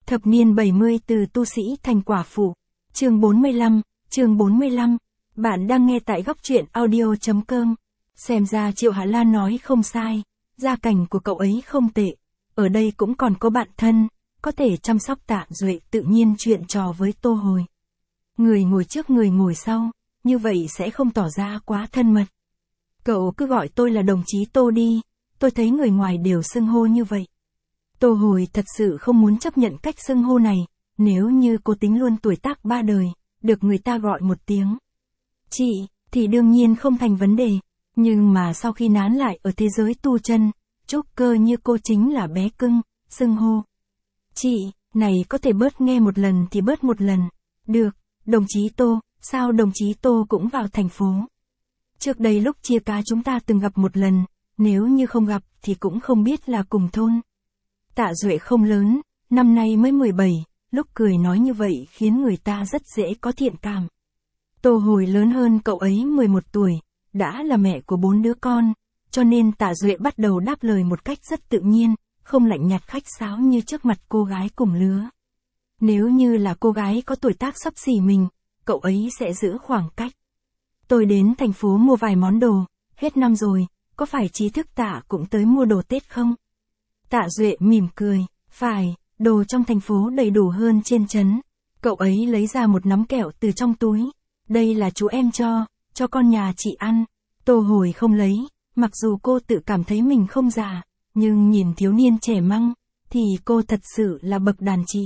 Thập niên 70 từ tu sĩ thành quả phụ. Chương 45. Bạn đang nghe tại góc truyện audio.com. Xem ra Triệu Hạ Lan nói không sai. Gia cảnh của cậu ấy không tệ. Ở đây cũng còn có bạn thân, có thể chăm sóc Tạ Duệ tự nhiên chuyện trò với Tô Hồi. Người ngồi trước người ngồi sau, như vậy sẽ không tỏ ra quá thân mật. Cậu cứ gọi tôi là đồng chí Tô đi, tôi thấy người ngoài đều xưng hô như vậy. Tô Hồi thật sự không muốn chấp nhận cách xưng hô này, nếu như cô tính luôn tuổi tác 3 đời, được người ta gọi một tiếng chị, thì đương nhiên không thành vấn đề, nhưng mà sau khi nán lại ở thế giới tu chân, trúc cơ như cô chính là bé cưng, xưng hô chị, này có thể bớt nghe một lần thì bớt một lần. Được, đồng chí Tô, sao đồng chí Tô cũng vào thành phố? Trước đây lúc chia cá chúng ta từng gặp một lần, nếu như không gặp thì cũng không biết là cùng thôn. Tạ Duệ không lớn, năm nay mới 17, lúc cười nói như vậy khiến người ta rất dễ có thiện cảm. Tô Hồi lớn hơn cậu ấy 11 tuổi, đã là mẹ của 4 đứa con, cho nên Tạ Duệ bắt đầu đáp lời một cách rất tự nhiên, không lạnh nhạt khách sáo như trước mặt cô gái cùng lứa. Nếu như là cô gái có tuổi tác xấp xỉ mình, cậu ấy sẽ giữ khoảng cách. Tôi đến thành phố mua vài món đồ, hết năm rồi, có phải trí thức Tạ cũng tới mua đồ Tết không? Tạ Duệ mỉm cười, phải, đồ trong thành phố đầy đủ hơn trên trấn. Cậu ấy lấy ra một nắm kẹo từ trong túi. Đây là chú em cho con nhà chị ăn. Tô Hồi không lấy, mặc dù cô tự cảm thấy mình không già, nhưng nhìn thiếu niên trẻ măng, thì cô thật sự là bậc đàn chị.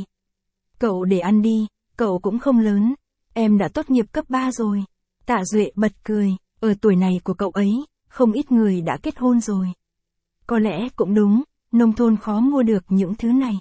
Cậu để ăn đi, cậu cũng không lớn, em đã tốt nghiệp cấp 3 rồi. Tạ Duệ bật cười, ở tuổi này của cậu ấy, không ít người đã kết hôn rồi. Có lẽ cũng đúng, nông thôn khó mua được những thứ này.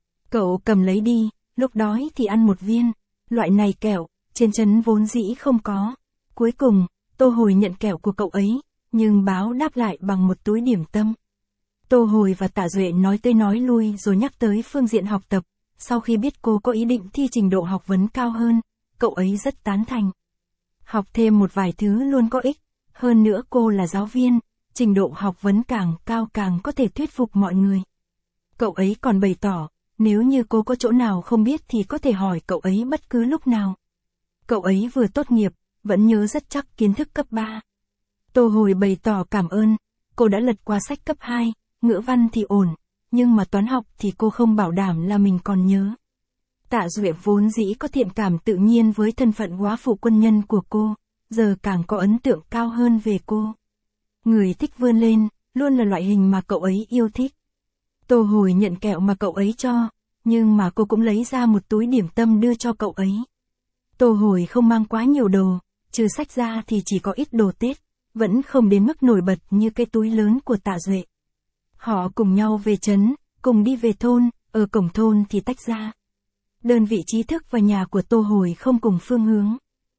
Cậu cầm lấy đi, lúc đói thì ăn một viên, loại này kẹo, trên trấn vốn dĩ không có. Cuối cùng, Tô Hồi nhận kẹo của cậu ấy, nhưng báo đáp lại bằng một túi điểm tâm. Tô Hồi và Tạ Duệ nói tới nói lui rồi nhắc tới phương diện học tập, sau khi biết cô có ý định thi trình độ học vấn cao hơn, cậu ấy rất tán thành. Học thêm một vài thứ luôn có ích, hơn nữa cô là giáo viên, trình độ học vấn càng cao càng có thể thuyết phục mọi người. Cậu ấy còn bày tỏ, nếu như cô có chỗ nào không biết thì có thể hỏi cậu ấy bất cứ lúc nào. Cậu ấy vừa tốt nghiệp, vẫn nhớ rất chắc kiến thức cấp 3. Tô Hồi bày tỏ cảm ơn, cô đã lật qua sách cấp 2, ngữ văn thì ổn, nhưng mà toán học thì cô không bảo đảm là mình còn nhớ. Tạ Duệ vốn dĩ có thiện cảm tự nhiên với thân phận góa phụ quân nhân của cô, giờ càng có ấn tượng cao hơn về cô. Người thích vươn lên, luôn là loại hình mà cậu ấy yêu thích. Tô Hồi nhận kẹo mà cậu ấy cho, nhưng mà cô cũng lấy ra một túi điểm tâm đưa cho cậu ấy. Tô Hồi không mang quá nhiều đồ, trừ sách ra thì chỉ có ít đồ Tết, vẫn không đến mức nổi bật như cái túi lớn của Tạ Duệ. Họ cùng nhau về trấn, cùng đi về thôn, ở cổng thôn thì tách ra. Đơn vị trí thức và nhà của Tô Hồi không cùng phương hướng.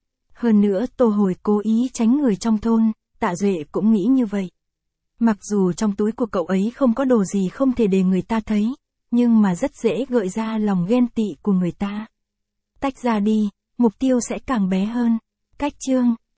Hơn nữa Tô Hồi cố ý tránh người trong thôn, Tạ Duệ cũng nghĩ như vậy. Mặc dù trong túi của cậu ấy không có đồ gì không thể để người ta thấy, nhưng mà rất dễ gợi ra lòng ghen tị của người ta. Tách ra đi, mục tiêu sẽ càng bé hơn. Cách chương,